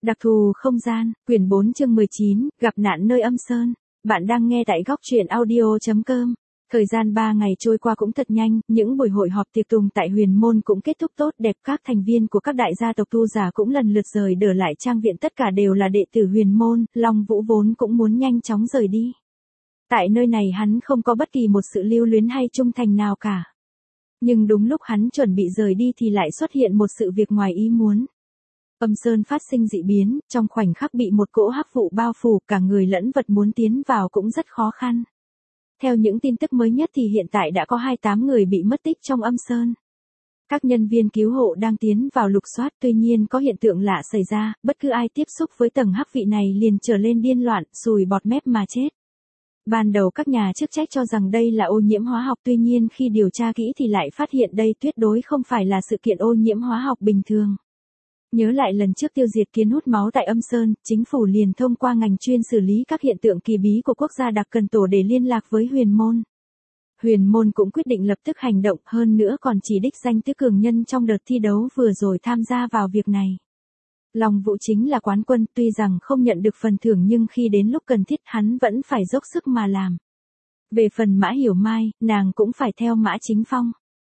Đặc thù không gian, quyển 4 chương 19, gặp nạn nơi âm sơn. Bạn đang nghe tại góc truyện audio.com. Thời gian 3 ngày trôi qua cũng thật nhanh, những buổi hội họp tiệc tùng tại Huyền Môn cũng kết thúc tốt đẹp. Các thành viên của các đại gia tộc tu giả cũng lần lượt rời đỡ lại trang viện, tất cả đều là đệ tử Huyền Môn. Long Vũ vốn cũng muốn nhanh chóng rời đi. Tại nơi này hắn không có bất kỳ một sự lưu luyến hay trung thành nào cả. Nhưng đúng lúc hắn chuẩn bị rời đi thì lại xuất hiện một sự việc ngoài ý muốn. Âm sơn phát sinh dị biến, trong khoảnh khắc bị một cỗ hắc vụ bao phủ, cả người lẫn vật muốn tiến vào cũng rất khó khăn. Theo những tin tức mới nhất thì hiện tại đã có 28 người bị mất tích trong âm sơn. Các nhân viên cứu hộ đang tiến vào lục soát, tuy nhiên có hiện tượng lạ xảy ra, bất cứ ai tiếp xúc với tầng hắc vị này liền trở lên điên loạn, sùi bọt mép mà chết. Ban đầu các nhà chức trách cho rằng đây là ô nhiễm hóa học, tuy nhiên khi điều tra kỹ thì lại phát hiện đây tuyệt đối không phải là sự kiện ô nhiễm hóa học bình thường. Nhớ lại lần trước tiêu diệt kiến hút máu tại âm sơn, chính phủ liền thông qua ngành chuyên xử lý các hiện tượng kỳ bí của quốc gia Đặc Cần Tổ để liên lạc với Huyền Môn. Huyền Môn cũng quyết định lập tức hành động, hơn nữa còn chỉ đích danh tứ cường nhân trong đợt thi đấu vừa rồi tham gia vào việc này. Long Vũ chính là quán quân, tuy rằng không nhận được phần thưởng nhưng khi đến lúc cần thiết hắn vẫn phải dốc sức mà làm. Về phần Mã Hiểu Mai, nàng cũng phải theo Mã Chính Phong.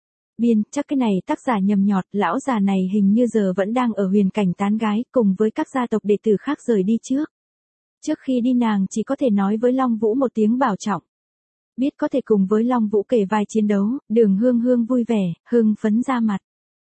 Chắc cái này tác giả nhầm nhọt, lão già này hình như giờ vẫn đang ở huyền cảnh tán gái, cùng với các gia tộc đệ tử khác rời đi trước. Trước khi đi nàng chỉ có thể nói với Long Vũ một tiếng bảo trọng. Biết có thể cùng với Long Vũ kể vai chiến đấu, Đường Hương Hương vui vẻ, hưng phấn ra mặt.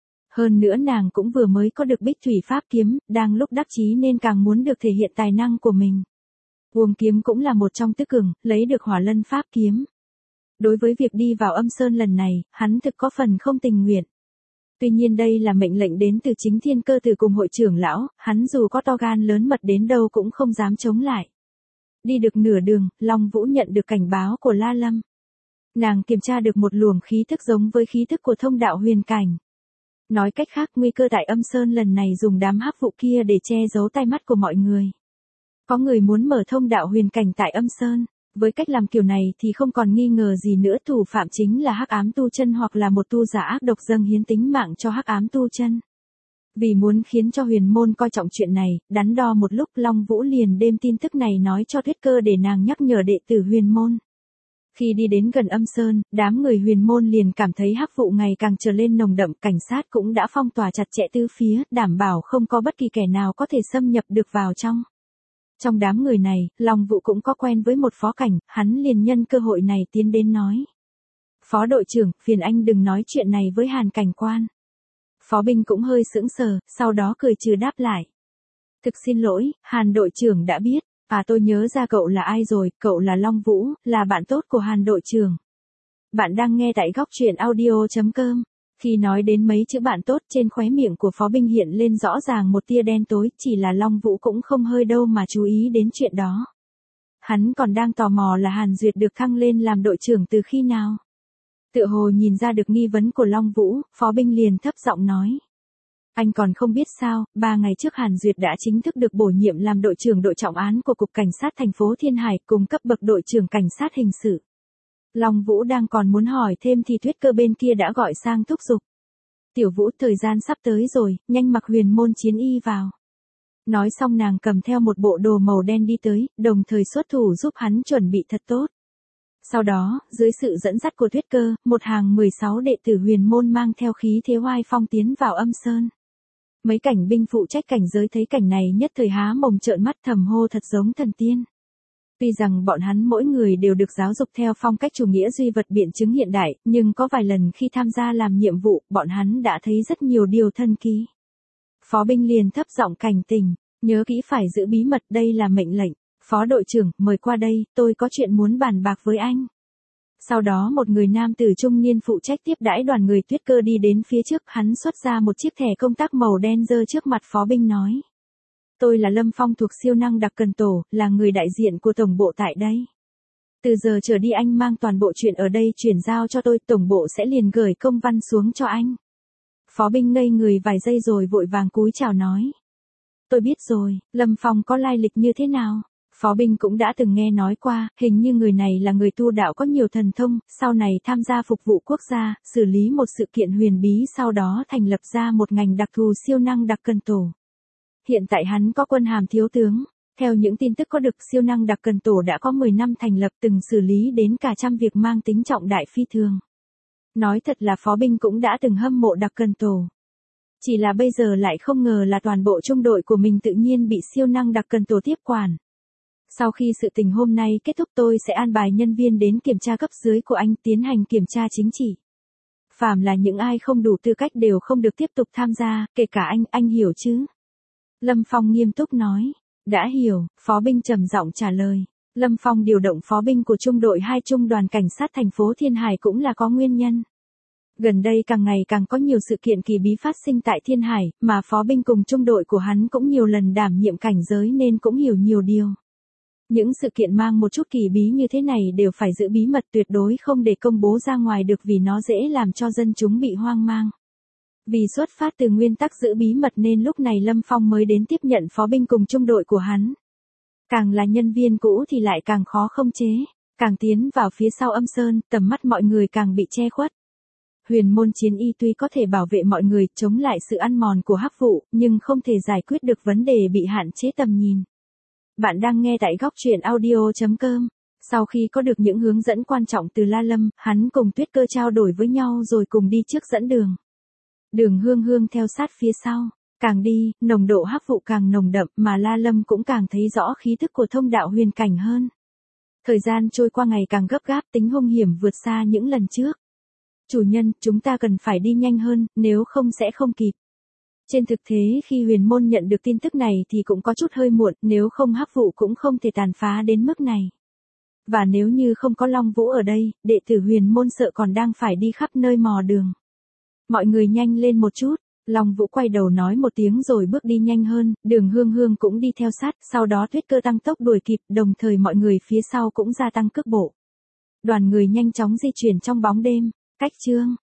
Hơn nữa nàng cũng vừa mới có được Bích Thủy Pháp Kiếm, đang lúc đắc chí nên càng muốn được thể hiện tài năng của mình. Uông Kiếm cũng là một trong tứ cường, lấy được Hỏa Lân Pháp Kiếm. Đối với việc đi vào âm sơn lần này, hắn thực có phần không tình nguyện. Tuy nhiên đây là mệnh lệnh đến từ chính Thiên Cơ Tử cùng hội trưởng lão, hắn dù có to gan lớn mật đến đâu cũng không dám chống lại. Đi được nửa đường, Long Vũ nhận được cảnh báo của La Lâm. Nàng kiểm tra được một luồng khí thức giống với khí thức của thông đạo huyền cảnh. Nói cách khác, nguy cơ tại âm sơn lần này dùng đám hắc vụ kia để che giấu tai mắt của mọi người. Có người muốn mở thông đạo huyền cảnh tại âm sơn. Với cách làm kiểu này thì không còn nghi ngờ gì nữa, thủ phạm chính là Hắc Ám Tu Chân hoặc là một tu giả ác độc dâng hiến tính mạng cho Hắc Ám Tu Chân. Vì muốn khiến cho Huyền Môn coi trọng chuyện này, đắn đo một lúc Long Vũ liền đem tin tức này nói cho Tuyết Cơ để nàng nhắc nhở đệ tử Huyền Môn. Khi đi đến gần âm sơn, đám người Huyền Môn liền cảm thấy hắc vụ ngày càng trở lên nồng đậm, cảnh sát cũng đã phong tỏa chặt chẽ tứ phía, đảm bảo không có bất kỳ kẻ nào có thể xâm nhập được vào trong. Trong đám người này, Long Vũ cũng có quen với một phó cảnh, hắn liền nhân cơ hội này tiến đến nói. Phó đội trưởng, phiền anh đừng nói chuyện này với Hàn cảnh quan. Phó binh cũng hơi sững sờ, sau đó cười trừ đáp lại. Thực xin lỗi, Hàn đội trưởng đã biết, tôi nhớ ra cậu là ai rồi, cậu là Long Vũ, là bạn tốt của Hàn đội trưởng. Bạn đang nghe tại góc truyện audio.com. Khi nói đến mấy chữ bạn tốt, trên khóe miệng của phó binh hiện lên rõ ràng một tia đen tối, chỉ là Long Vũ cũng không hơi đâu mà chú ý đến chuyện đó. Hắn còn đang tò mò là Hàn Duyệt được thăng lên làm đội trưởng từ khi nào. Tựa hồ nhìn ra được nghi vấn của Long Vũ, phó binh liền thấp giọng nói. Anh còn không biết sao, 3 ngày trước Hàn Duyệt đã chính thức được bổ nhiệm làm đội trưởng đội trọng án của Cục Cảnh sát thành phố Thiên Hải cùng cấp bậc đội trưởng cảnh sát hình sự. Long Vũ đang còn muốn hỏi thêm thì Tuyết Cơ bên kia đã gọi sang thúc giục. Tiểu Vũ, thời gian sắp tới rồi, nhanh mặc Huyền Môn chiến y vào. Nói xong nàng cầm theo một bộ đồ màu đen đi tới, đồng thời xuất thủ giúp hắn chuẩn bị thật tốt. Sau đó, dưới sự dẫn dắt của Tuyết Cơ, một hàng 16 đệ tử Huyền Môn mang theo khí thế oai phong tiến vào âm sơn. Mấy cảnh binh phụ trách cảnh giới thấy cảnh này nhất thời há mồm trợn mắt thầm hô thật giống thần tiên. Tuy rằng bọn hắn mỗi người đều được giáo dục theo phong cách chủ nghĩa duy vật biện chứng hiện đại, nhưng có vài lần khi tham gia làm nhiệm vụ, bọn hắn đã thấy rất nhiều điều thần kỳ. Phó binh liền thấp giọng cảnh tỉnh, nhớ kỹ phải giữ bí mật, đây là mệnh lệnh. Phó đội trưởng, mời qua đây, tôi có chuyện muốn bàn bạc với anh. Sau đó một người nam tử trung niên phụ trách tiếp đãi đoàn người Tuyết Cơ đi đến phía trước, hắn xuất ra một chiếc thẻ công tác màu đen giơ trước mặt phó binh nói. Tôi là Lâm Phong thuộc siêu năng Đặc Cần Tổ, là người đại diện của tổng bộ tại đây. Từ giờ trở đi anh mang toàn bộ chuyện ở đây chuyển giao cho tôi, tổng bộ sẽ liền gửi công văn xuống cho anh. Phó binh ngây người vài giây rồi vội vàng cúi chào nói. Tôi biết rồi, Lâm Phong có lai lịch như thế nào? Phó binh cũng đã từng nghe nói qua, hình như người này là người tu đạo có nhiều thần thông, sau này tham gia phục vụ quốc gia, xử lý một sự kiện huyền bí, sau đó thành lập ra một ngành đặc thù siêu năng Đặc Cần Tổ. Hiện tại hắn có quân hàm thiếu tướng. Theo những tin tức có được, siêu năng đặc cần tổ đã có 10 năm thành lập, từng xử lý đến cả trăm việc mang tính trọng đại phi thường. Nói thật là Phó Binh cũng đã từng hâm mộ đặc cần tổ. Chỉ là bây giờ lại không ngờ là toàn bộ trung đội của mình tự nhiên bị siêu năng đặc cần tổ tiếp quản. Sau khi sự tình hôm nay kết thúc, tôi sẽ an bài nhân viên đến kiểm tra cấp dưới của anh, tiến hành kiểm tra chính trị. Phàm là những ai không đủ tư cách đều không được tiếp tục tham gia, kể cả anh hiểu chứ? Lâm Phong nghiêm túc nói. Đã hiểu, Phó Binh trầm giọng trả lời. Lâm Phong điều động Phó Binh của trung đội 2 trung đoàn cảnh sát thành phố Thiên Hải cũng là có nguyên nhân. Gần đây càng ngày càng có nhiều sự kiện kỳ bí phát sinh tại Thiên Hải, mà Phó Binh cùng trung đội của hắn cũng nhiều lần đảm nhiệm cảnh giới nên cũng hiểu nhiều điều. Những sự kiện mang một chút kỳ bí như thế này đều phải giữ bí mật, tuyệt đối không để công bố ra ngoài được, vì nó dễ làm cho dân chúng bị hoang mang. Vì xuất phát từ nguyên tắc giữ bí mật nên lúc này Lâm Phong mới đến tiếp nhận Phó Binh cùng trung đội của hắn. Càng là nhân viên cũ thì lại càng khó không chế, càng tiến vào phía sau Âm Sơn, tầm mắt mọi người càng bị che khuất. Huyền môn chiến y tuy có thể bảo vệ mọi người chống lại sự ăn mòn của hắc vụ, nhưng không thể giải quyết được vấn đề bị hạn chế tầm nhìn. Bạn đang nghe tại góc truyện audio.com. Sau khi có được những hướng dẫn quan trọng từ La Lâm, hắn cùng Tuyết Cơ trao đổi với nhau rồi cùng đi trước dẫn đường. Đường Hương Hương theo sát phía sau. Càng đi, nồng độ hắc vụ càng nồng đậm, mà La Lâm cũng càng thấy rõ khí thức của thông đạo huyền cảnh hơn. Thời gian trôi qua ngày càng gấp gáp, tính hung hiểm vượt xa những lần trước. Chủ nhân, chúng ta cần phải đi nhanh hơn, nếu không sẽ không kịp. Trên thực tế khi huyền môn nhận được tin tức này thì cũng có chút hơi muộn, nếu không hắc vụ cũng không thể tàn phá đến mức này. Và nếu như không có Long Vũ ở đây, đệ tử huyền môn sợ còn đang phải đi khắp nơi mò đường. Mọi người nhanh lên một chút. Long Vũ quay đầu nói một tiếng rồi bước đi nhanh hơn, Đường Hương Hương cũng đi theo sát, sau đó Tuyết Cơ tăng tốc đuổi kịp, đồng thời mọi người phía sau cũng gia tăng cước bộ. Đoàn người nhanh chóng di chuyển trong bóng đêm. Cách chương